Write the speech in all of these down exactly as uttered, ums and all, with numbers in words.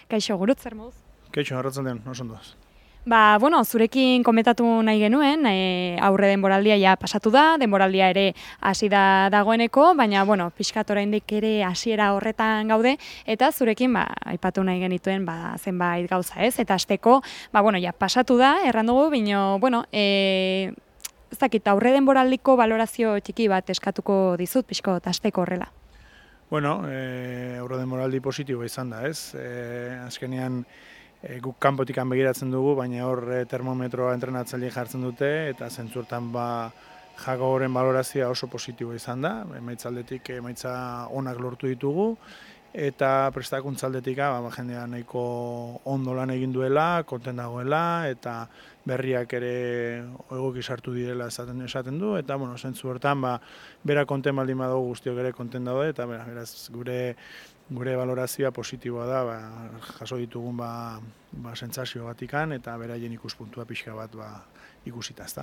Kaixo, Gurutz, zer moduz? Kaixo, arratsaldean, oso ondo. Ba, bueno, zurekin komentatu nahi genuen, e, aurre denboraldia ja pasatu da, denboraldia ere hasi da dagoeneko, baina, bueno, pixkat oraindik ere hasiera horretan gaude, eta zurekin, ba, aipatu nahi genituen, ba, zenbait gauza, ez? Eta hasteko, ba, bueno, ja pasatu da, erran dugu, baina, bueno, e, ez dakit, aurre denboraldiko valorazio txiki bat eskatuko dizut, pixko, hasteko horrela. Bueno, e, aurre denboraldi positiboa izan da, ez? E, azkenean, E, guk kanpotikan begiratzen dugu, baina hor e, termometroa entrenatzaile jartzen dute, eta zentzurtan ba, Jagoren balorazioa oso positiboa izan da, emaitzaldetik emaitza onak lortu ditugu, eta prestakuntzaldetik ba, jendea nahiko ondo lan egin duela, konten dagoela, eta berriak ere egoki sartu direla esaten, esaten du, eta bueno, zentzu hortan ba, bera konten baldin badago guztiok ere konten daude, eta beraz gure Gure valorazioa positiboa da, ba, jaso ditugun ba, ba, sentsazio batikan eta beraien ikuspuntua pixka bat ba, ikusita, ezta.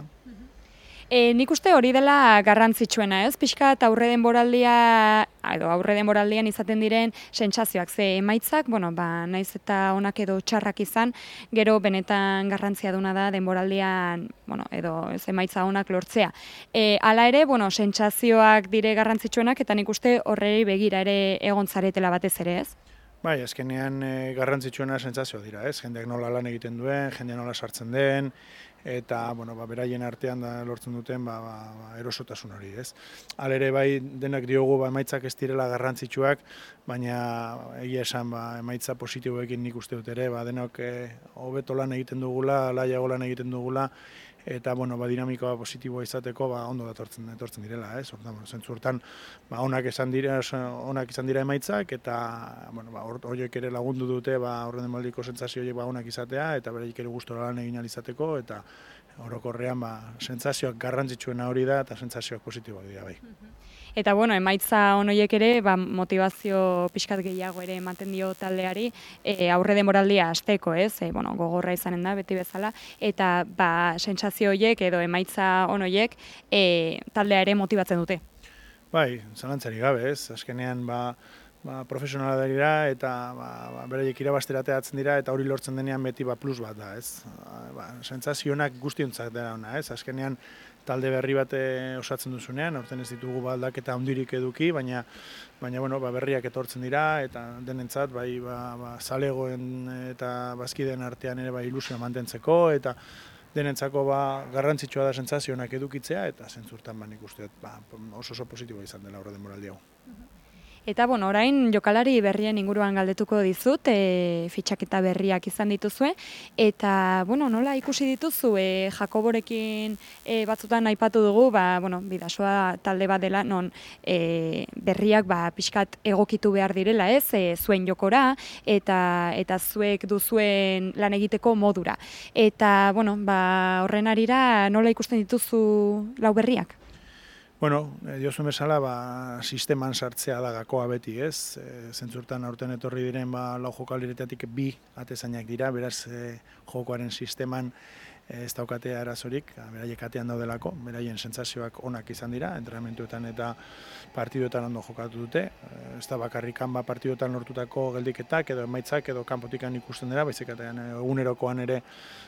E, nik uste hori dela garrantzitsuena, ez? Pixkat aurre denboraldia, edo aurre denboraldian izaten diren sentsazioak, ze emaitzak, bueno, ba, naiz eta onak edo txarrak izan, gero benetan garrantzia duna da denboraldian, bueno, edo ez emaitza onak lortzea. E, hala ere, bueno, sentsazioak dire garrantzitsuenak, eta nik uste horrei begira ere egon zaretela batez ere, ez? Bai, azkenean e, garrantzitsuena sentsazio dira, ez? Jendeak nola lan egiten duen, jendea nola sartzen den, eta bueno, ba, beraien artean da lortzen duten ba, ba, ba, erosotasun hori, ez? Hala ere bai denak diogu ba, emaitzak ez direla garrantzitsuak, baina egia esan ba, emaitza positiboekin nik uste dut ere, ba, denok hobeto lan egiten dugula, laiago lan egiten dugula, eta bueno, ba, dinamikoa positiboa izateko ba, ondo datortzen etortzen direla, ez? Hortan, zentzu hortan ba, onak izan dira, onak izan dira emaitzak, eta bueno, ba, horiek ere lagundu dute ba, aurre denboraldiko sentsazio horiek ba, onak izatea, eta beraiek ere gustora lan egin ahal izateko, eta orokorrean ba, sentsazioak garrantzitsuena hori da, eta sentsazioak positiboak dira bai. Eta bueno, emaitza honoiek ere ba, motivazio pixkat gehiago ere ematen dio taldeari e, aurre denboraldia hasteko, ez? E, bueno, gogorra izanen da beti bezala, eta ba, sentsazio horiek edo emaitza honoiek e, taldea ere motibatzen dute. Bai, zalantzari gabe, ez? Azkenean ba, ba, profesionala dira eta ba, ba, beraiek irabaztera ateratzen dira, eta hori lortzen denean beti ba, plus bat da, ez? Ba, sentsazionak guztiontzat dira ona, ez? Azkenean talde berri bat osatzen duzunean, aurten ez ditugu ba, aldaketa handirik eduki, baina baina bueno, ba, berriak etortzen dira, eta denentzat bai ba, ba, zalegoen eta bazkideen artean ere ba, ilusioa mantentzeko, eta denentzako ba, garrantzitsua da sentsazioak edukitzea, eta zentzurtan ba, nik uste ba, oso oso positiboa izan dela aurre denboraldi hau. Eta, bueno, orain jokalari berrien inguruan galdetuko dizut, e, fitxaketa berriak izan dituzue, eta, bueno, nola ikusi dituzu, e, Jakoborekin e, batzutan aipatu dugu, ba, bueno, Bidasoa talde bat dela, non e, berriak ba, pixkat egokitu behar direla, ez, e, zuen jokora, eta eta zuek duzuen lan egiteko modura. Eta, bueno, ba, horren arira nola ikusten dituzu lau berriak? Bueno, diozuen bezala, ba, sisteman sartzea da gakoa beti, ez? E, zentzurtan aurten etorri diren ba, lau jokaliretatik bi atezainak dira, beraz e, jokoaren sisteman e, ez daukate arazorik, beraiek atean daudelako, beraien sentsazioak onak izan dira, entrenamenduetan eta partiduetan ondo jokatu dute, e, ez da bakarrikan ba, partiduetan lortutako geldiketak edo emaitzak edo kanpotikan ikusten dira, baizik eta egunerokoan ere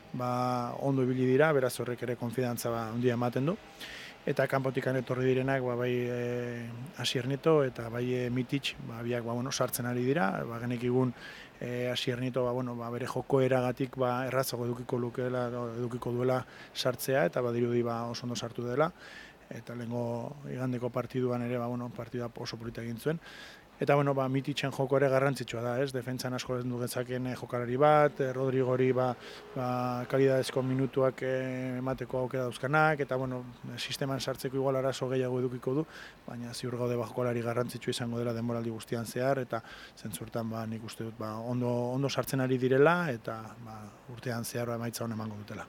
ba, ondo ibili dira, beraz horrek ere konfidantza ba, handia ematen du. Eta kanpotikan etorri direnak ba, bai e, Asier Nieto eta bai e, Mitic ba, biak ba, bueno, sartzen ari dira, ba, genekigun e, Asier Nieto ba, bueno, ba, bere joko eragatik ba, errazago edukiko lukeela, edukiko duela sartzea, eta badirudi ba, oso ondo sartu dela, eta lehengo igandeko partiduan ere ba, bueno, partida oso polita egin zuen. Eta bueno, ba, Miticen joko ere garrantzitsua da, ez? Defentsan asko ez du gezaken jokalari bat, Rodrigori ba, ba, kalidadezko minutuak emateko aukera dauzkanak, eta bueno, sisteman sartzeko igual arazo gehiago edukiko du, baina ziur gaude ba, jokalari garrantzitsua izango dela denboraldi guztian zehar, eta zentzurtan ba, nik uste dut ba, ondo, ondo sartzen ari direla, eta ba, urtean zehar ba, emaitza hon emango dutela.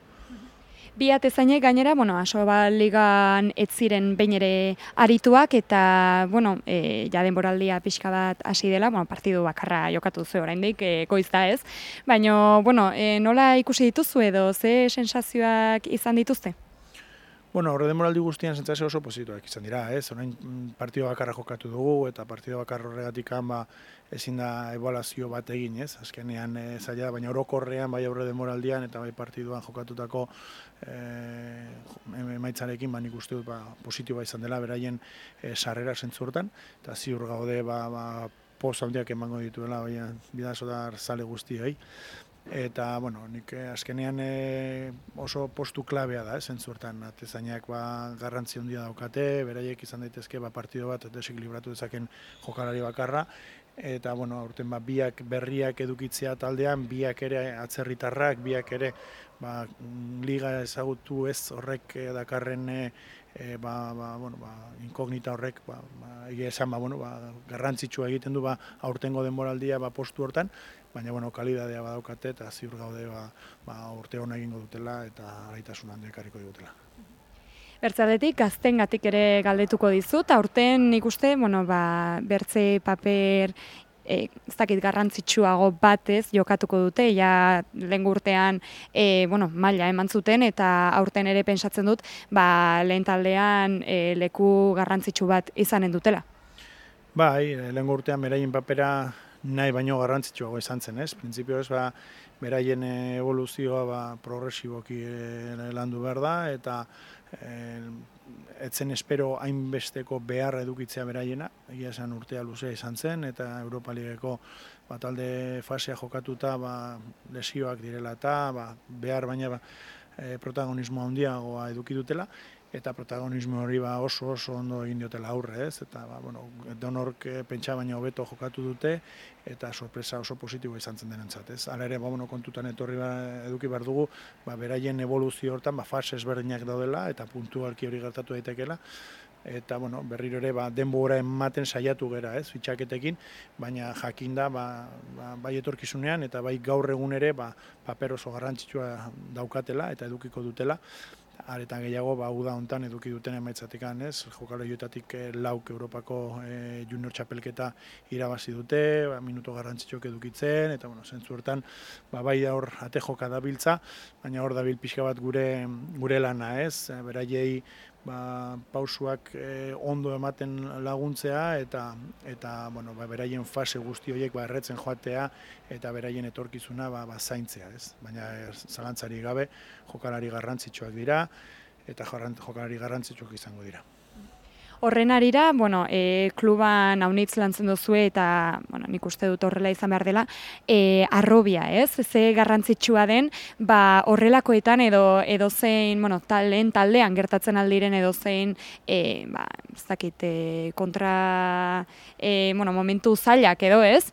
Bi atezainek gainera, bueno, Asobal Ligan ez ziren behin ere arituak, eta, bueno, e, ja denboraldia pixka bat hasi dela, bueno, partidu bakarra jokatu zu oraindik, e, goiz da ez, baina, bueno, e, nola ikusi dituzu edo, ze sensazioak izan dituzte? Bueno, horre demoraldi guztian sentsazio oso positiboak izan dira, ez? Orain partido bakarra jokatu dugu eta partido bakar horregatik ba ezin da ebaluazio bat egin, ez? Azkenean e, zaila da, baina orokorrean bai aurre demoraldian eta bai partiduan jokatutako e, emaitzarekin ba nik uste dut ba positiboa izan dela beraien e, sarrera sentzurtan eta ziur gaude ba, ba poz handiak emango dituela baina Bidasodar zale guztiei. Eta, bueno, nik azkenean e, oso postu klabea da, zentzurtan, atezainak ba, garrantzi handia daukate, beraiek izan daitezke ba, partido bat desekilibratu dezaken jokalari bakarra, eta, bueno, aurten ba, biak berriak edukitzea taldean, biak ere atzerritarrak, biak ere ba, liga ezagutu ez horrek dakarren e, e, ba, ba, bueno, ba, inkognita horrek, ba, ba, egia esan, ba, bueno, ba, garrantzitsua egiten du ba, aurtengo denboraldia ba, postu hortan, baina bueno, kalidadea badaukate eta ziur gaude ba, ba, urte hona egingo dutela eta alaitasun handia ekarriko digutela. Bertzaletik, gaztengatik ere galdetuko dizut, aurten nik uste, bueno, ba, bertze paper e, ez dakit garrantzitsuago batez jokatuko dute, ja lehen urtean e, bueno, maila eman zuten eta aurten ere pentsatzen dut ba, lehen taldean e, leku garrantzitsu bat izanen dutela. Bai, lehen urtean beraien papera nahi baino garrantzitsuago izan zen, ez? Printzipioz, ba, beraien evoluzioa ba, progresiboki e, landu behar da, eta e, etzen espero hainbesteko beharra edukitzea beraiena, egia esan urtea luzea izan zen, eta Europa Ligeko ba, talde fasea jokatuta ba, lesioak direla eta ba, behar baina ba, e, protagonismo handiagoa eduki dutela, eta protagonismo hori ba oso oso ondo egin diotela aurre, ez? Eta ba bueno, donork pentsa baino hobeto jokatu dute eta sorpresa oso positiboa izan zen denentzat, ez? Hala ere ba bueno, kontutan etorri ba, eduki behar dugu, ba beraien eboluzio hortan ba fase ezberdinak daudela eta puntualki hori gertatu daitekeela. Eta bueno, berriro ere ba denbora ematen saiatu gera, ez? Fitxaketekin, baina jakinda ba, ba bai etorkizunean eta bai gaur egun ere ba paper oso garrantzitsua daukatela eta edukiko dutela. Aretan gehiago, ba, uda hontan eduki duten emaitzatikan, ez? Jokalorioetatik e, lauk Europako e, junior txapelketa irabazi dute, ba, minuto garrantzitsuak edukitzen, eta, bueno, zentzu hortan, ba, bai hor ate joka dabiltza, baina hor dabil pixka bat gure, gure lana, ez? Beraiei, ba, pausuak e, ondo ematen laguntzea, eta, eta bueno, ba, beraien fase guzti horiek ba, erretzen joatea, eta beraien etorkizuna ba, ba, zaintzea, ez? Baina zalantzari gabe, jokalari garrantzitsuak dira, eta jokalari garrantzitsuak izango dira. Horren arira, bueno, e, kluban haunitz lantzen duzue eta bueno, nik uste dut horrela izan behar dela, e, arrobia, ez? Ze garrantzitsua den, ba, horrelakoetan edo edozein, bueno, talen taldean gertatzen aldiren edozein, e, ba, ez dakit, e, kontra, e, bueno, momentu zailak edo, ez?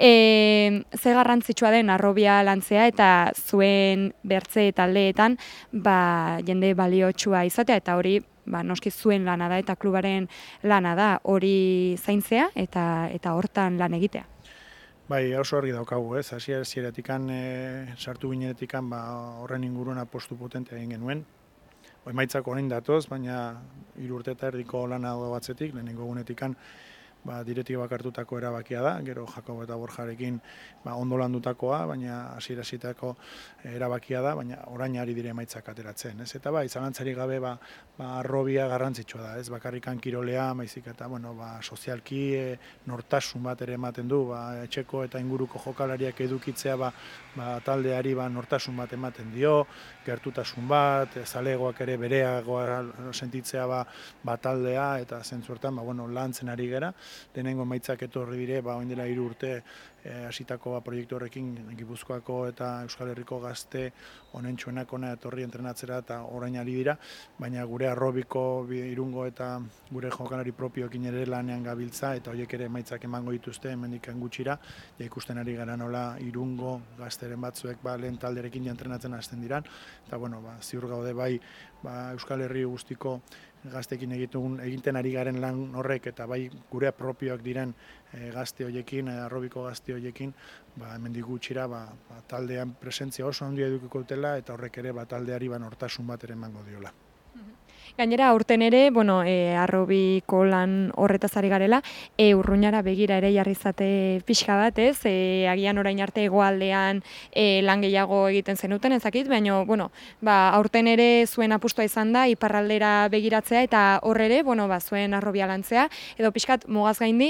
E, ze garrantzitsua den arrobia lantzea eta zuen bertze taldeetan, ba, jende baliotsua izatea eta hori, ba, noski zuen lana da eta klubaren lana da hori zaintzea eta eta hortan lan egitea. Bai, oso argi daukagu, ez? Hasiera-hasieratik e, sartu ginenetik ba, horren inguruan apostu potente egin genuen. Emaitzak orain datoz, baina hiru urte eta erdiko lana dago batzetik, lehenengo egunetik ba, direktibak hartutako erabakia da, gero Jakobo eta Borjarekin ba, ondo landutakoa, baina hasiera-hasietako erabakia da, baina orain ari dire emaitzak ateratzen, ez? Eta bai, zalantzari gabe ba, ba arrobia garrantzitsua da, ez? Bakarrikan kirolea, maizik eta bueno, ba, sozialki e, nortasun bat ere ematen du, ba, etxeko eta inguruko jokalariak edukitzea ba, ba, taldeari ba, nortasun bat ematen dio, gertutasun bat, zalegoak ere bereagoa sentitzea ba, ba taldea eta zentzuertan ba, bueno, lantzen ari gera. Lehenengo emaitzak etorri dire, ba, oin dela hiru urte hasitako ba, proiektu horrekin Gipuzkoako eta Euskal Herriko gazte honentsuenak hona etorri entrenatzera eta orain ari dira, baina gure arrobiko Irungo eta gure jokalari propioekin ere lanean gabiltza eta horiek ere emaitzak emango dituzte hemendik gutxira, ja ikusten ari gara nola Irungo gazteren batzuek ba, lehen talderekin entrenatzen hasten diran, eta bueno, ba, ziur gaude bai ba, Euskal Herri guztiko gaztekin egiten, egiten ari garen lan horrek eta bai gure propioak diren e, gazte horiekin, e, arrobiko gazte horiekin, ba, hemendik gutxira ba, ba, taldean presentzia oso handia edukiko dutela eta horrek ere ba, taldeari ba, nortasun bat ere emango diola. Gainera, aurten ere, bueno, e, arrobiko lan horretaz ari garela, e, urruñara begira ere jarri zate pixka bat, ez? E, agian orain arte hegoaldean e, lan gehiago egiten zenuten, ezakit, baina, bueno, ba, aurten ere zuen apustua izan da, iparraldera begiratzea, eta hor ere, bueno, ba, zuen arrobia lantzea, edo pixkat mugaz gaindi,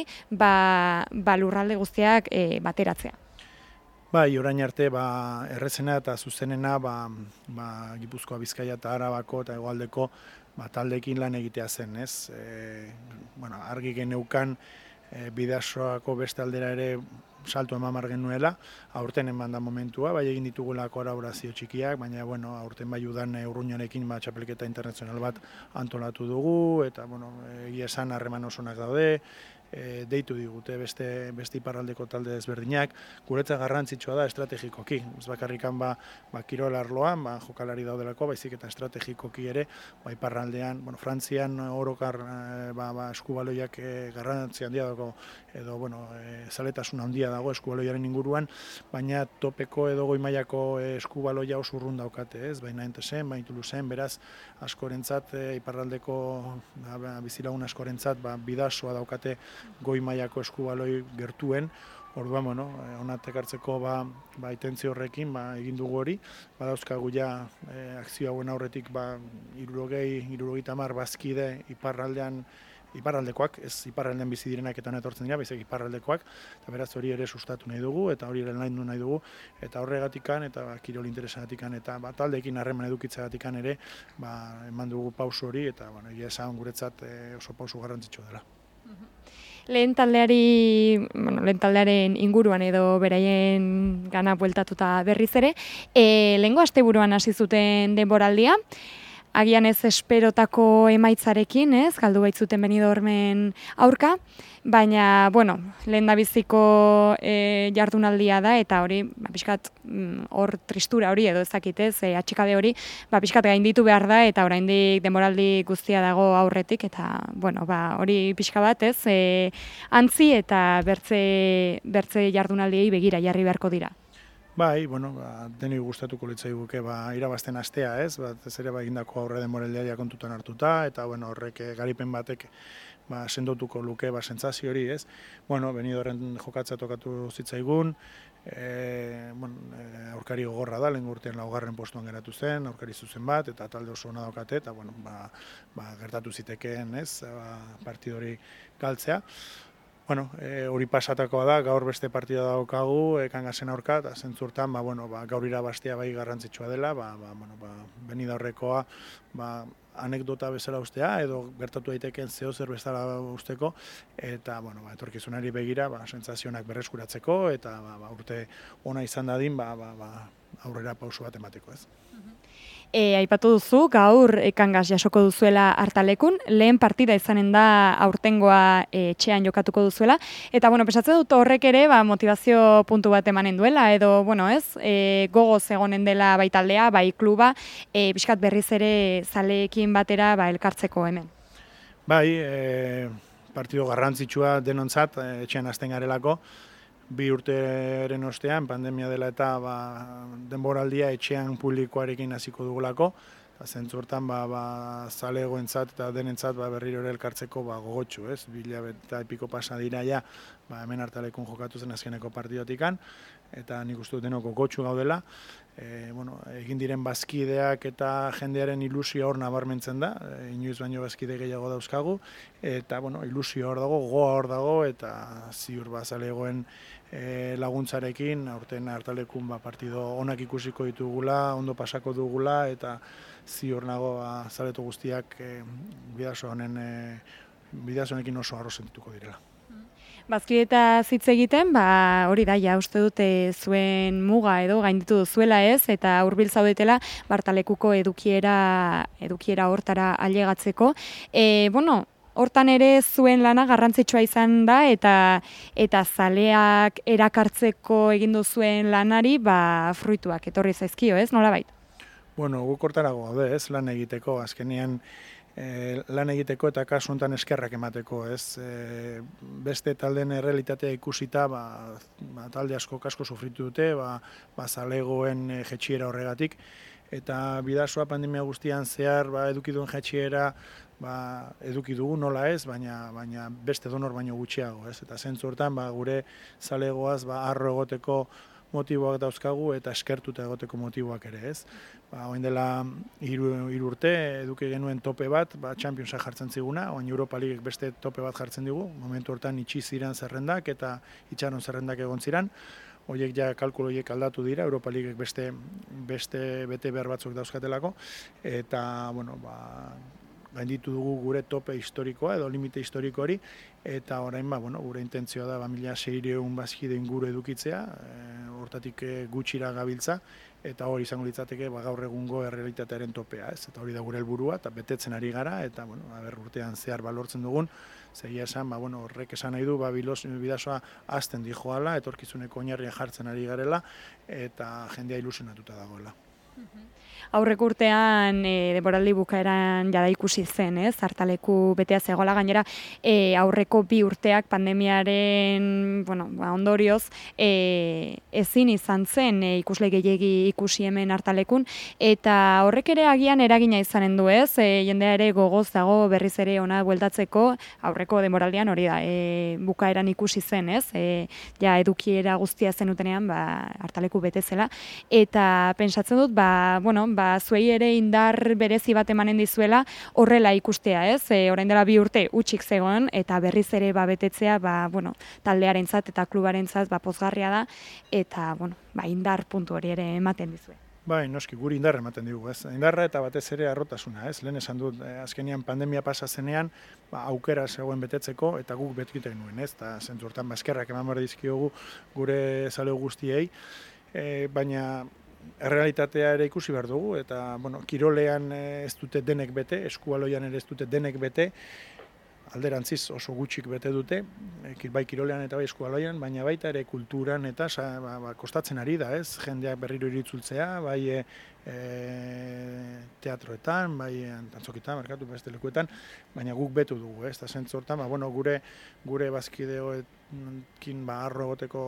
ba, ba lurralde guztiak e, bateratzea. Bai, orain arte ba, errezena eta zuzenena ba, ba, Gipuzkoa, Bizkaia eta Arabako eta Hegoaldeko ba, taldeekin lan egitea zen, ez? E, bueno, argi geneukan e, Bidasoako beste aldera ere salto eman mar genuela, aurten eman da momentua, bai egin ditugula kolaborazio txikiak, baina bueno, aurten bai udan Urruñarekin ba, txapelketa internazional bat antolatu dugu, eta bueno, egia esan harreman osonak daude, e, deitu digute beste, beste iparraldeko talde ezberdinak, guretza garrantzitsua da estrategikoki, ez bakarrikan ba, ba, kirol arloan, ba, jokalari daudelako, baizik eta estrategikoki ere, ba, iparraldean, bueno, Frantzian orokar e, ba, ba, eskubaloiak e, garrantzi handia dago, edo bueno, e, zaletasun handia dago eskubaloiaren inguruan, baina topeko edo goi mailako e, eskubaloia oso urrun daukate, ez? Baina Entesen, baina Tuluzen, beraz askorentzat e, iparraldeko ba, bizilagun askorentzat ba, Bidasoa daukate goi mailako eskubaloi gertuen. Orduan, bueno, onatek hartzeko ba, ba, intentzio horrekin ba, egin dugu hori, badauzkagu ja e, akzio hauen aurretik ba, hirurogei, hirurogeita hamar bazkide iparraldean iparraldekoak, ez iparraldean bizi direnak eta etortzen dira, baizik iparraldekoak, eta beraz hori ere sustatu nahi dugu, eta hori ere laindu nahi dugu, eta horregatikan, eta ba, kirol interesagatikan, eta ba, taldeekin harreman edukitzagatikan ere, ba, eman dugu pausu hori, eta bueno, egia esan guretzat e, oso pausu garrantzitsua dela. Lehen taldeari, bueno, lehen taldearen inguruan edo beraien gana bueltatuta berriz ere, e, lehengo asteburuan hasi zuten denboraldia, agian ez esperotako emaitzarekin, ez, galdu baitzuten Benidormen aurka, baina, bueno, lehen dabiziko e, jardunaldia da, eta hori, ba, pixkat, hor mm, tristura hori edo ezakitez, e, atxikabe hori, ba, pixkat gainditu behar da, eta oraindik denboraldi guztia dago aurretik, eta, bueno, ba, hori pixka bat, ez, e, antzi eta bertze, bertze jardunaldiei begira jarri beharko dira. Bai, bueno, ba, deni gustatuko litzaiguke ba, irabazten astea, ez? Bat, ez ere ba, egindako aurre denboraldia kontutan hartuta, eta bueno, horrek garipen batek ba, sendotuko luke ba, sentsazio hori, ez? Bueno, Benidorren jokatza tokatu zitzaigun, e, bueno, e, aurkari gogorra da, lehen urtean laugarren postuan geratu zen, aurkari zuzen bat, eta talde oso ona daukate, eta bueno, ba, ba, gertatu zitekeen, ez? Ba, partidu hori galtzea. Bueno, e, hori pasatakoa da, gaur beste partida daukagu, e, Kangasen aurka, eta zentzurtan, ba, bueno, ba, gaur irabaztea bai garrantzitsua dela, ba, ba, bueno, ba, Benidorrekoa ba, anekdota bezala ustea, edo gertatu daiteken zeo zer bezala usteko, eta bueno, ba, etorkizunari begira ba, sentsazionak berreskuratzeko, eta ba, ba, urte ona izan dadin ba, ba, ba, aurrera pausu bat emateko, ez. E, aipatu duzu, gaur e, Kangas jasoko duzuela hartalekun, lehen partida izanen da aurtengoa e, etxean jokatuko duzuela, eta bueno, pesatzen dut horrek ere ba, motivazio puntu bat emanen duela, edo bueno, ez, e, gogoz egonen dela bai taldea, bai kluba, e, pixkat berriz ere zaleekin batera ba, elkartzeko hemen. Bai, e, partido garrantzitsua denontzat, e, etxean hasten garelako, bi urteren ostean, pandemia dela eta ba, denboraldia etxean publikoarekin hasiko dugulako, eta zentzurtan ba, ba, zalegoentzat eta denentzat ba, berriro ere elkartzeko ba, gogotsu, ez? Bila eta epiko pasa dira ja, ba, hemen hartalekun jokatu zen azkeneko partidotikan, eta nik uste dut denok gogotsu gaudela. E, bueno, egin diren bazkideak eta jendearen ilusio hor nabarmentzen da, e, inoiz baino bazkide gehiago dauzkagu, eta bueno, ilusio hor dago, goa hor dago, eta ziur bazalegoen e, laguntzarekin, aurten hartalekun ba, partido onak ikusiko ditugula, ondo pasako dugula, eta ziur nago ba, zaletu guztiak e, bidaso honen, e, bidaso honekin oso harro sentituko direla. Bazkideta hitz egiten, ba, hori da, ja, uste dute zuen muga edo gainditu duzuela ez, eta hurbil zaudetela Bartalekuko edukiera, edukiera hortara ailegatzeko. E, bueno, hortan ere zuen lana garrantzitsua izan da, eta eta zaleak erakartzeko egin duzuen lanari, ba, fruituak etorri zaizkio ez, nolabait? Bueno, guk hortarago gaude ez, lan egiteko, azkenean E, lan egiteko eta kasu honetan eskerrak emateko, ez? E, beste taldeen errealitatea ikusita, ba, ba, talde asko kasko sufritu dute, ba, ba zalegoen e, jetxiera horregatik, eta bidasoa pandemia guztian zehar ba, eduki duen jaitsiera ba, eduki dugu nola ez, baina, baina beste donor baino gutxiago, ez? Eta zentzu hortan ba, gure zalegoaz ba, arro egoteko motiboak dauzkagu eta eskertuta egoteko motiboak ere, ez? Ba, orain dela hiru hiru urte eduki genuen tope bat, ba, Championsa jartzen ziguna, orain Europa Leaguek beste tope bat jartzen digu, momentu hortan itxi ziren zerrendak eta itxaron zerrendak egon ziren. Horiek ja kalkulo horiek aldatu dira, Europa Leaguek beste, beste bete behar batzuk dauzkatelako, eta, bueno, ba, gainditu dugu gure tope historikoa edo limite historiko hori, eta orain ba, bueno, gure intentzioa da ba, mila seiehun bazkide inguru edukitzea, e, hortatik gutxira gabiltza, eta hori izango litzateke ba, gaur egungo errealitatearen topea, ez? Eta hori da gure helburua, eta betetzen ari gara, eta bueno, aber urtean zehar balortzen dugun, zegia esan, ba, bueno, horrek esan nahi du, ba, bidasoa azten dijoala, etorkizuneko oinarria jartzen ari garela, eta jendea ilusionatuta dagoela. Aurreko urtean e, denboraldi bukaeran jada ikusi zen, ez? Hartaleku betea zegoela, gainera e, aurreko bi urteak pandemiaren, bueno, ba, ondorioz e, ezin izan zen e, ikusle gehiegi ikusi hemen Hartalekun, eta horrek ere agian eragina izanen du, ez? E, jendea ere gogoz dago berriz ere ona bueltatzeko, aurreko denboraldian hori da, e, bukaeran ikusi zen, ez? E, ja edukiera guztia zenutenean, ba, Hartaleku bete zela, eta pentsatzen dut, ba, bueno, ba, zuei ere indar berezi bat emanen dizuela horrela ikustea, ez? E, orain dela bi urte utxik zegoen eta berriz ere ba, betetzea ba, bueno, taldearentzat eta klubarentzat ba, pozgarria da eta bueno, ba, indar puntu hori ere ematen dizue. Bai, noski, guri indarra ematen digu, ez? Indarra eta batez ere arrotasuna, ez? Lehen esan dut, eh, azkenean pandemia pasa zenean, ba, aukera zegoen betetzeko eta guk betkite genuen, ez? Eta zentzu hortan, ba, eskerrak eman behar dizkiogu gure zaleu guztiei, e, baina errealitatea ere ikusi behar dugu, eta bueno, kirolean ez dute denek bete, eskualoian ere ez dute denek bete, alderantziz oso gutxik bete dute, bai kirolean eta bai eskualoian, baina baita ere kulturan eta ba, ba, kostatzen ari da, ez? Jendeak berriro iritzultzea, bai e, teatroetan, bai antzokitan, markatu beste lekuetan, baina guk betu dugu, ez? Eta zentzu hortan, ba, bueno, gure, gure bazkideoekin ba, arro egoteko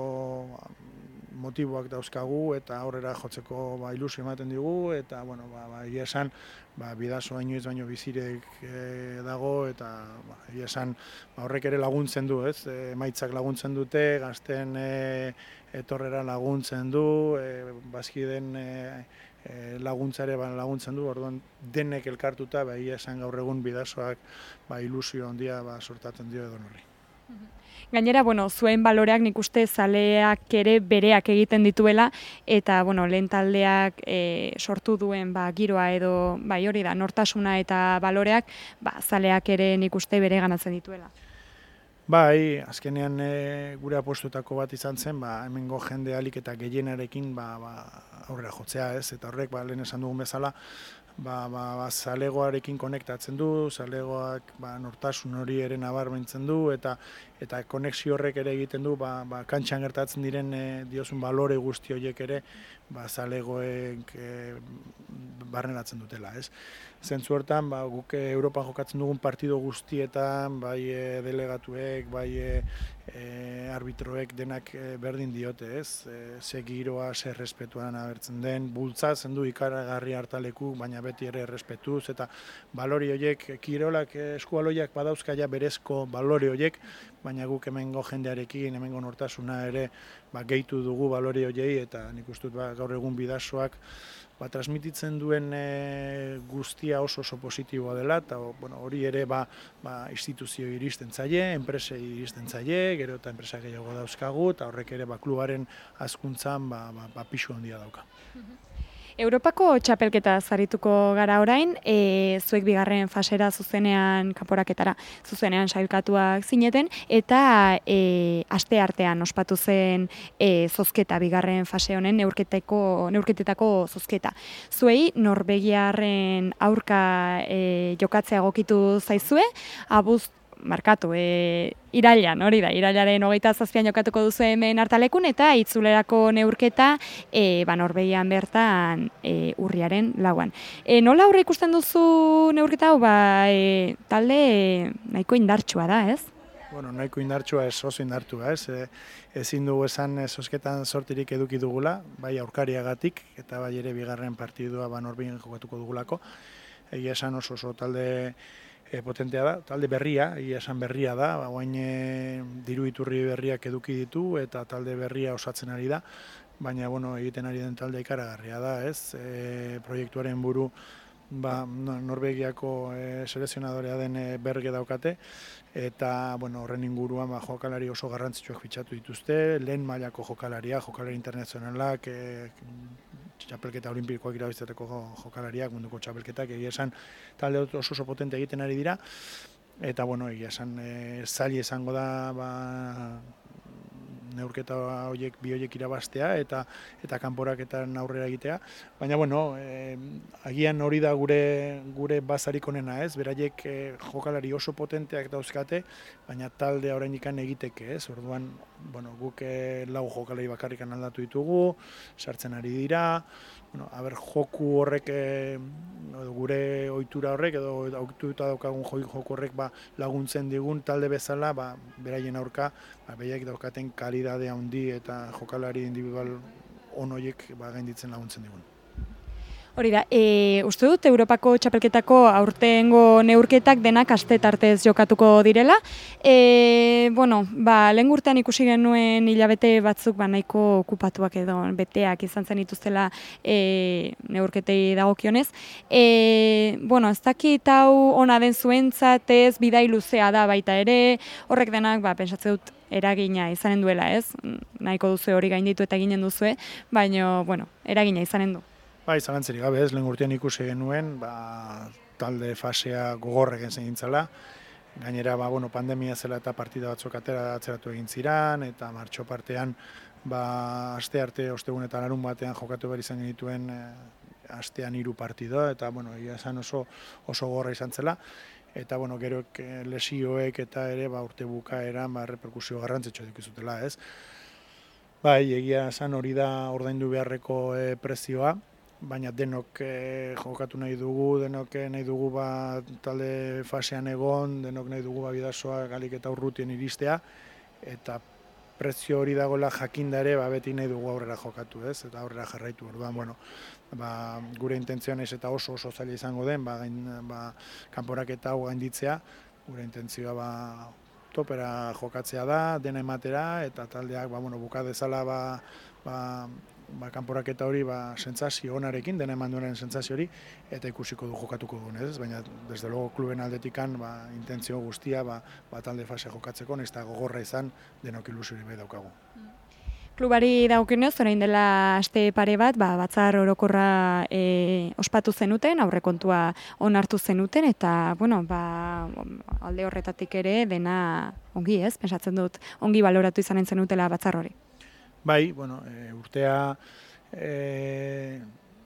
motiboak dauzkagu eta aurrera jotzeko ba, ilusio ematen digu eta bueno, ba, ba, egia esan ba, bidasoa inoiz baino bizirek e, dago eta ba, egia esan ba, horrek ere laguntzen du, ez? E, emaitzak laguntzen dute, gazten e, etorrera laguntzen du, e, bazkideen e, e, laguntzare ba, laguntzen du, orduan denek elkartuta ba, egia esan gaur egun bidasoak ba, ilusio handia ba, sortatzen dio edo horri. Gainera, bueno, zuen baloreak nik uste zaleak ere bereak egiten dituela eta bueno, lehen taldeak e, sortu duen ba, giroa edo bai hori da, nortasuna eta baloreak ba, zaleak ere nik uste bere ganatzen dituela. Bai, azkenean e, gure apostuetako bat izan zen, ba, hemengo jende alik eta gehienarekin ba, ba, aurrera jotzea, ez? Eta horrek ba, lehen esan dugun bezala, ba, ba, ba, zalegoarekin konektatzen du, zalegoak ba, nortasun hori ere nabarmentzen du, eta eta konexio horrek ere egiten du, ba, ba, kantxan gertatzen diren e, diozun balore guzti horiek ere ba, zalegoek e, barneratzen dutela, ez? Zentzu hortan, ba, guk Europan jokatzen dugun partido guztietan, bai e, delegatuek, bai e, e, arbitroek denak e, berdin diote, ez? E, ze giroa, ze errespetuan abertzen den, bultzatzen du ikaragarri Hartaleku, baina beti ere errespetuz, eta balori horiek, kirolak, eskualoiak badauzkaia berezko balori horiek, baina guk hemengo jendearekin, hemengo nortasuna ere ba, gehitu dugu balori horiei, eta nik uste dut ba, gaur egun bidasoak ba, transmititzen duen e, guztia oso oso positiboa dela, eta bueno, hori ere ba, ba, instituzio iristen zaie, enpresei iristen zaie, gero eta enpresa gehiago dauzkagu, eta horrek ere ba, klubaren hazkuntzan ba, ba, ba, pisu handia dauka. Europako txapelketa zarituko gara orain, e, zuek bigarren fasera zuzenean kanporaketara zuzenean sailkatuak zineten, eta e, aste artean ospatu zen e, zozketa bigarren fase honen neurketetako, neurketetako zozketa. Zuei Norvegiarren aurka e, jokatzea egokitu zaizue, abuz markatu, e, irailan, hori da, irailaren hogeita zazpian jokatuko duzu hemen Hartalekun, eta itzulerako neurketa e, ba, Norvegian bertan e, urriaren lauan. E, nola aurre ikusten duzu neurketa hau, ba, e, talde e, nahiko indartsua da, ez? bueno, nahiko indartsua ez, oso indartua, ez? E, ezin dugu esan zozketan sortirik eduki dugula, bai aurkariagatik, eta bai ere bigarren partidua ba Norbingen jokatuko dugulako. Egia esan oso oso talde e, potentea da, talde berria, egia esan berria da, ba, guain e, diru iturri berriak eduki ditu, eta talde berria osatzen ari da, baina, bueno, egiten ari den talde ikaragarria da, ez? E, proiektuaren buru ba, Norvegiako e, selekzionadorea den e, Berge daukate, eta bueno, horren inguruan ba, jokalari oso garrantzitsuak fitxatu dituzte, lehen mailako jokalaria, jokalari internazionalak, e, txapelketa olimpikoak irabazteko jokalariak, munduko txapelketak, egia esan talde oso oso potente egiten ari dira, eta bueno, egia esan e, zaila izango da ba, neurketa horiek bi horiek irabaztea eta eta kanporaketan aurrera egitea, baina bueno, e, agian hori da gure gure bazarik onena, ez? Beraiek e, jokalari oso potenteak dauzkate, baina taldea oraindik egiteke, ez? Orduan, bueno, guk e, lau jokalari bakarrikan aldatu ditugu, sartzen ari dira, bueno, aber joku horrek e, gure ohitura horrek edo ohituta daukagun joku horrek ba, laguntzen digun talde bezala, ba, beraien aurka, ba, beraiek daukaten kalidade handi eta jokalari individual on horiek ba, gainditzen laguntzen digun. Hori da, e, uste dut Europako txapelketako aurtengo neurketak denak aste tartez jokatuko direla. E, bueno, ba, lehen urtean ikusi genuen hilabete batzuk ba, nahiko okupatuak edo beteak izan zen dituztela e, neurketei dagokionez. E, bueno, ez dakit hau ona den zuentzat ez bidai luzea da baita ere, horrek denak ba, pentsatze dut eragina izanen duela, ez? Nahiko duzu hori gainditu eta ginen duzue, baina bueno, eragina izanen du. Bai, zalantzerik gabe ez, lehen urtean ikusi genuen, ba, talde fasea gogorrek egin gintzala. Gainera, ba, bueno, pandemia zela eta partida batzuk atera atzeratu egin ziran, eta martxo partean, ba, aste arte, ostegun eta larun batean jokatu behar izan genituen e, astean hiru partido, eta, bueno, egia esan oso, oso gogorra izan zela. Eta, bueno, gero lesioek eta ere, ba, urte bukaeran, ba, reperkusio garrantzitsua dukizutela, ez? Bai, egia esan hori da ordaindu beharreko e, prezioa, baina denok e, jokatu nahi dugu, denok nahi dugu ba, talde fasean egon, denok nahi dugu ba, bidasoa galik eta urrutien iristea, eta prezio hori dagoela jakinda ere ba, beti nahi dugu aurrera jokatu, ez? Eta aurrera jarraitu. Orduan, bueno, ba, gure intentzioa naiz eta oso oso zaila izango den, ba, gain, ba, kanporaketa hau gainditzea, gure intentzioa ba, topera jokatzea da, dena ematera, eta taldeak ba, bueno, buka dezala ba, ba, ba, kanporaketa hori ba, sentsazio onarekin, dena eman duenaren sentsazio hori, eta ikusiko du jokatuko duen, ez? Baina, desde luego, kluben aldetikan, ba, intentzio guztia, ba, ba, talde fase jokatzeko, ez da gogorra izan, denok ilusiori bai daukagu. Klubari daukionez, orain dela aste pare bat, ba, batzar orokorra e, ospatu zenuten, aurrekontua onartu zenuten, eta, bueno, ba, alde horretatik ere dena ongi, ez? Pensatzen dut, ongi baloratu izanen zenutela batzar hori. Bai, bueno, e, urtea e,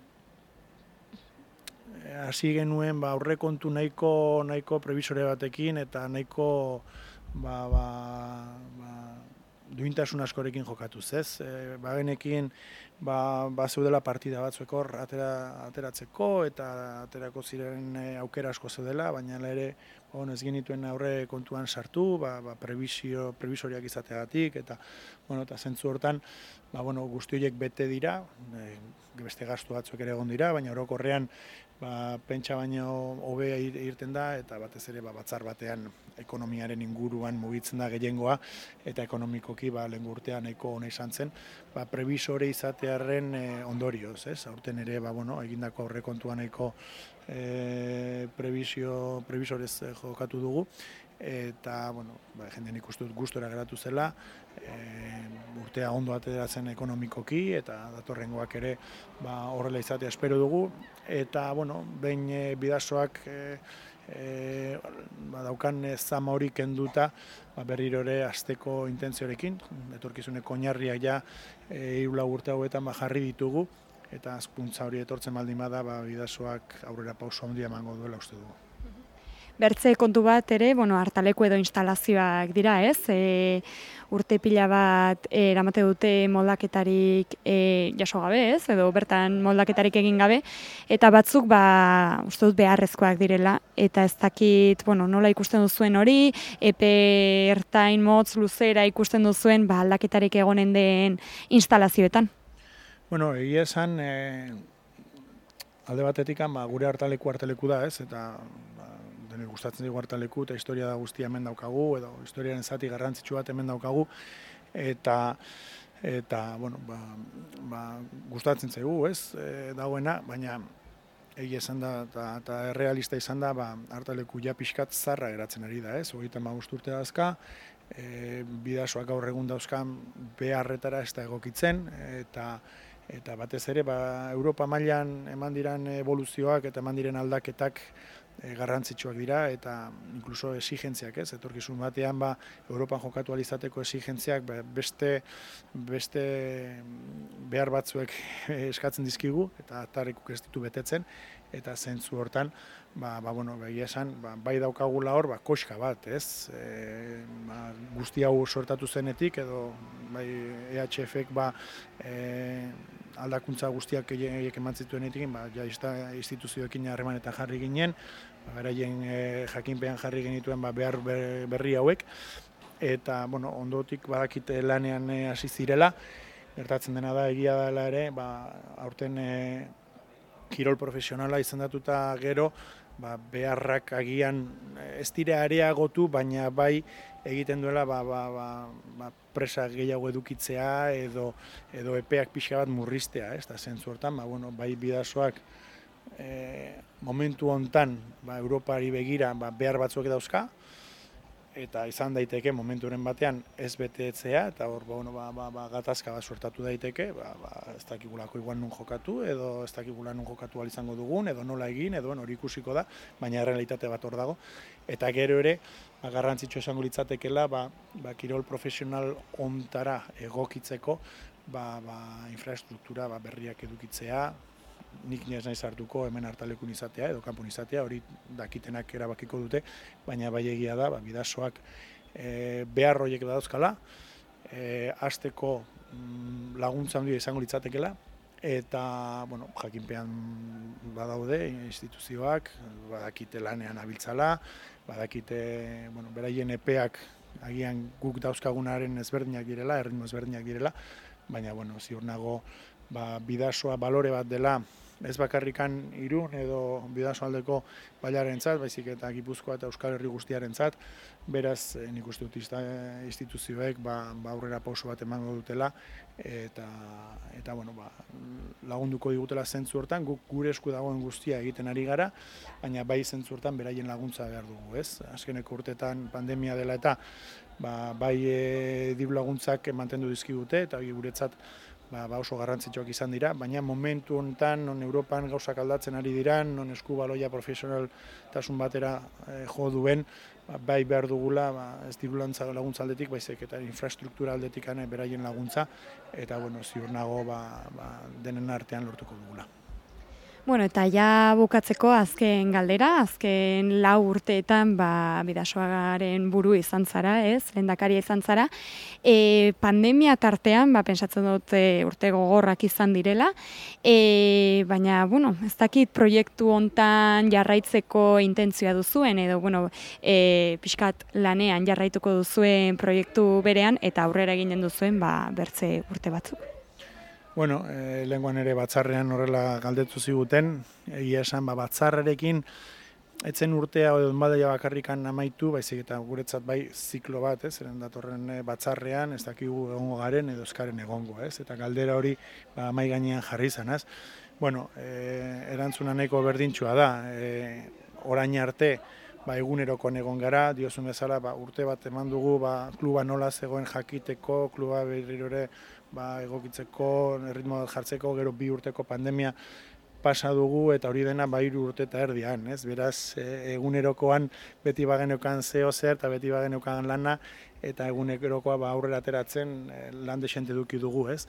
hasi genuen ba, aurrekontu nahiko nahiko previsore batekin eta nahiko ba, ba, ba, duintasun askorekin jokatuz, ez? E, bagenekin ba, ba zeudela partida batzuek hor atera, ateratzeko eta aterako ziren e, aukera asko zeudela, baina ere bon, ez genituen aurre kontuan sartu, ba, ba, previsio, previsoriak izateagatik, eta bueno, eta zentzu hortan ba, bueno, guzti horiek bete dira, e, beste gastu batzuk ere egon dira, baina orokorrean ba, pentsa baino hobea irten da, eta batez ere ba, batzar batean ekonomiaren inguruan mugitzen da gehiengoa, eta ekonomikoki ba, lehen urtean nahiko ona izan zen, ba, previsore izatearen e, ondorioz, ez? Aurten ere ba, bueno, egindako aurrekontua nahiko e, previsio, previsorez e, jokatu dugu, eta bueno, ba, jendean ikustu dut gustora geratu zela, e, urtea ondo ateratzen ekonomikoki, eta datorrengoak ere ba, horrela izatea espero dugu, eta bueno, behin e, bidasoak e, e, ba, daukan e, zama hori kenduta, ba, berriro ere asteko intentziorekin, etorkizuneko oinarriak ja e, hiru lau urte hauetan ba, jarri ditugu, eta azkuntza hori etortzen baldin bada, ba, bidasoak aurrera pauso handia emango duela uste dugu. Bertze kontu bat ere, bueno, hartaleku edo instalazioak dira, ez? E, urte pila bat e, eramate dute moldaketarik e, jaso gabe, ez? Edo bertan moldaketarik egin gabe, eta batzuk, ba, uste dut beharrezkoak direla, eta ez dakit, bueno, nola ikusten duzuen hori, epe ertain motz luzera ikusten duzuen, ba, aldaketarik egonen den instalazioetan. Bueno, egia esan, e, alde batetik ba, gure hartaleku hartaleku da, ez? Eta ba, denek gustatzen dugu hartaleku eta historia da guztia hemen daukagu, edo historiaren zati garrantzitsu bat hemen daukagu, eta eta bueno, ba, ba, gustatzen zaigu, ez? E, dagoena, baina egia esan da eta, eta errealista izan da, ba, hartaleku ja pixkat zarra geratzen ari da, ez? Hogeita hamabost urte dazka, e, bidasoak gaur egun dauzkan beharretara ez da egokitzen, eta Eta batez ere, ba, Europa mailan eman diren evoluzioak eta eman diren aldaketak e, garrantzitsuak dira, eta inkluso exigentziak, ez? Etorkizun batean, ba, Europan jokatu ahal izateko exigentziak ba, beste, beste behar batzuek eskatzen dizkigu, eta tarikuk ez ditu betetzen, eta zentzu hortan, ba, ba, bueno, begia esan, ba, bai daukagula hor, ba, koxka bat, ez? E, ba, guzti hau sortatu zenetik, edo bai E H F-ek ba, e, aldakuntza guztiak horiek eman zituenetik, ba, ja instituzioekin harremanetan jarri ginen, ba, beraien e, jakinpean jarri genituen ba, behar berri hauek, eta bueno, ondotik badakite lanean hasi zirela, gertatzen dena da egia dela ere, ba, aurten e, kirol profesionala izendatuta gero, ba, beharrak agian ez dira areagotu, baina bai egiten duela ba, ba, ba, ba, presa gehiago edukitzea edo, edo epeak pixka bat murriztea, ez da zentzu hortan, ba, bueno, bai bidasoak e, momentu hontan ba, Europari begira ba, behar batzuek dauzka, eta izan daiteke momenturen batean ez betetzea, eta hor ba, bueno, ba, ba, ba, gatazka bat suertatu daiteke, ba, ba, ez dakigulako igual nun jokatu, edo ez dakigula nun jokatu ahal izango dugun, edo nola egin, edo hori ikusiko da, baina realitate bat hor dago. Eta gero ere, ba, garrantzitsu esango litzatekeela, ba, ba, kirol profesional ontara egokitzeko, ba, ba, infrastruktura ba, berriak edukitzea, nik nire naiz hartuko hemen hartalekun izatea edo kanpon izatea, hori dakitenak erabakiko dute, baina bai egia da, ba, bidasoak e, behar horiek dauzkala, e, hasteko mm, laguntza handia izango litzatekela, eta bueno, jakinpean badaude instituzioak, badakite lanean abiltzala, badakite bueno, beraien epeak agian guk dauzkagunaren ezberdinak direla, erritmo ezberdinak direla, baina bueno, ziur nago ba, bidasoa balore bat dela, ez bakarrikan Irun edo bidasoaldeko bailarentzat, baizik eta Gipuzkoa eta Euskal Herri guztiarentzat, beraz nik uste dut instituzioek ba, ba aurrera pauso bat emango dutela, eta, eta bueno, ba, lagunduko digutela zentzu hortan, guk gure esku dagoen guztia egiten ari gara, baina bai zentzu hortan beraien laguntza behar dugu, ez? Azkeneko urtetan pandemia dela eta ba, bai e, diru laguntzak mantendu dizkigute, eta guretzat Ba, ba oso garrantzitsuak izan dira, baina momentu honetan, non Europan gauzak aldatzen ari diran, non eskubaloia profesionaltasun batera eh, jo duen, ba, bai behar dugula, ba, ez diru laguntza aldetik, baizik eta infrastruktura aldetik beraien laguntza, eta bueno, ziur nago ba, ba, denen artean lortuko dugula. Bueno, eta ja bukatzeko azken galdera, azken lau urteetan ba, bidasoagaren buru izan zara, ez, lehendakaria izan zara. E, pandemia tartean, ba, pentsatzen dut e, urte gogorrak izan direla, e, baina, bueno, ez dakit proiektu hontan jarraitzeko intentzioa duzuen, edo, bueno, e, pixkat lanean jarraituko duzuen proiektu berean, eta aurrera eginen duzuen, ba, bertze urte batzuk. Bueno, e, lehengoan ere batzarrean horrela galdetu ziguten, egia esan ba, batzarrerekin etzen urtea edo badaia bakarrikan amaitu, baizik eta guretzat bai ziklo bat, ez, eren datorren batzarrean, ez dakigu egongo garen edo eskaren egongo, ez, eta galdera hori ba, mai gainean jarri zanaz. Bueno, e, erantzuna nahiko berdintxua da, e, orain arte, ba, egunerokoan egon gara, diozun bezala, ba, urte bat eman dugu, ba, kluba nola zegoen jakiteko, kluba berriro ere ba, egokitzeko, erritmo bat jartzeko, gero bi urteko pandemia pasa dugu, eta hori dena ba, hiru urte eta erdian, ez? Beraz, e, egunerokoan beti bageneukan zeo zer, eta beti bageneukan lana, eta egunerokoa ba, aurrera ateratzen e, lan desente duki dugu, ez?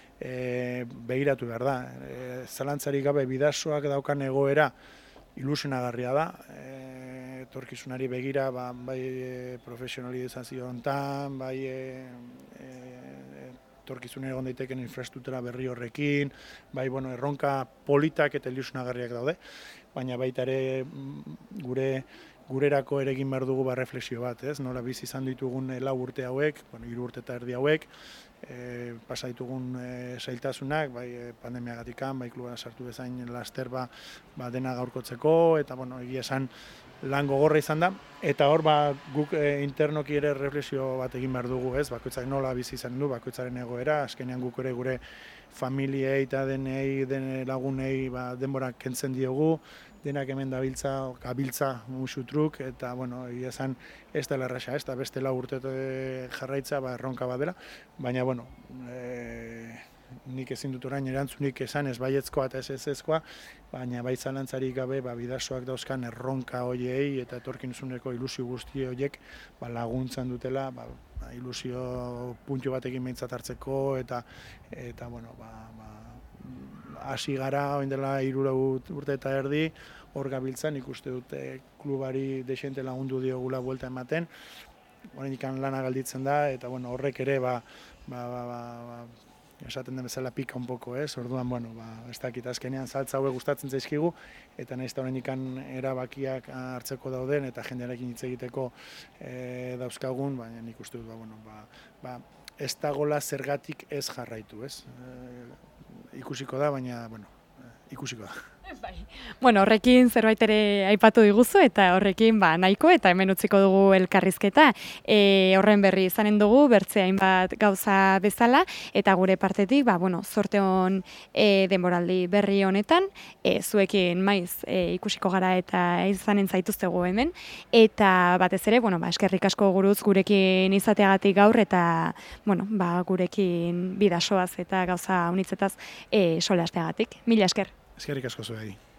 E, begiratu behar da, e, zalantzarik gabe bidasoak daukan egoera ilusionagarria da, e, etorkizunari begira, ba, bai e, profesionalizazio hontan, bai e, e, etorkizunen egon daiteken infraestruktura berri horrekin, bai bueno, erronka politak eta ilusionagarriak daude, baina baita ere gure gurerako ere egin behar dugu ba reflexio bat, ez? Nola bizi izan ditugun e, lau urte hauek, bueno, hiru urte eta erdi hauek, e, pasa ditugun e, zailtasunak, bai e, pandemiagatikan, bai kluba sartu bezain laster ba, ba dena gaurkotzeko, eta bueno, egia esan lan gogorra izan da, eta hor ba, guk e, internoki ere reflexio bat egin behar dugu, ez? Bakoitzak nola bizi izan du, bakoitzaren egoera, azkenean guk ere gure familiei eta denei, den lagunei ba, denbora kentzen diogu, denak hemen dabiltza, gabiltza musu truk, eta, bueno, egia esan ez dela erraza, ez da beste lau urte jarraitza, ba, erronka bat dela, baina, bueno, e, nik ezin dut orain erantzunik esan ez baietzkoa eta ez ezezkoa, baina bai zalantzarik gabe, ba, bidasoak dauzkan erronka hoiei eta etorkizuneko ilusio guzti horiek ba, laguntzan dutela, ba, ba, ilusio puntu batekin behintzat hartzeko, eta, eta bueno, ba, ba, hasi gara, orain dela hiru urte eta erdi, hor gabiltzan, ikuste dute klubari desente lagundu diogula buelta ematen, oraindik lana galditzen da, eta bueno, horrek ere, ba, ba, ba, ba, ba, esaten den bezala pika un poco, ez? Orduan, bueno, ba, ez dakit azkenean saltza hauek gustatzen zaizkigu, eta nahiz eta oraindik erabakiak hartzeko dauden, eta jendearekin hitz egiteko e, dauzkagun, baina nik uste dut, ba, bueno, ba, ba, ez dagola zergatik ez jarraitu, ez? E, ikusiko da, baina, bueno, ikusiko da. Bai. Bueno, horrekin zerbait ere aipatu diguzu eta horrekin ba nahiko eta hemen utziko dugu elkarrizketa. E, horren berri izanen dugu bertze hainbat gauza bezala eta gure partetik ba bueno, zorte on e, denboraldi berri honetan, e, zuekin maiz e, ikusiko gara eta izanen zaituztegu hemen eta batez ere, bueno, ba eskerrik asko guruz gurekin izateagatik gaur eta bueno, ba gurekin bidasoaz eta gauza unitzetaz e, solasteagatik. Mila esker. Eskerrik asko zuei.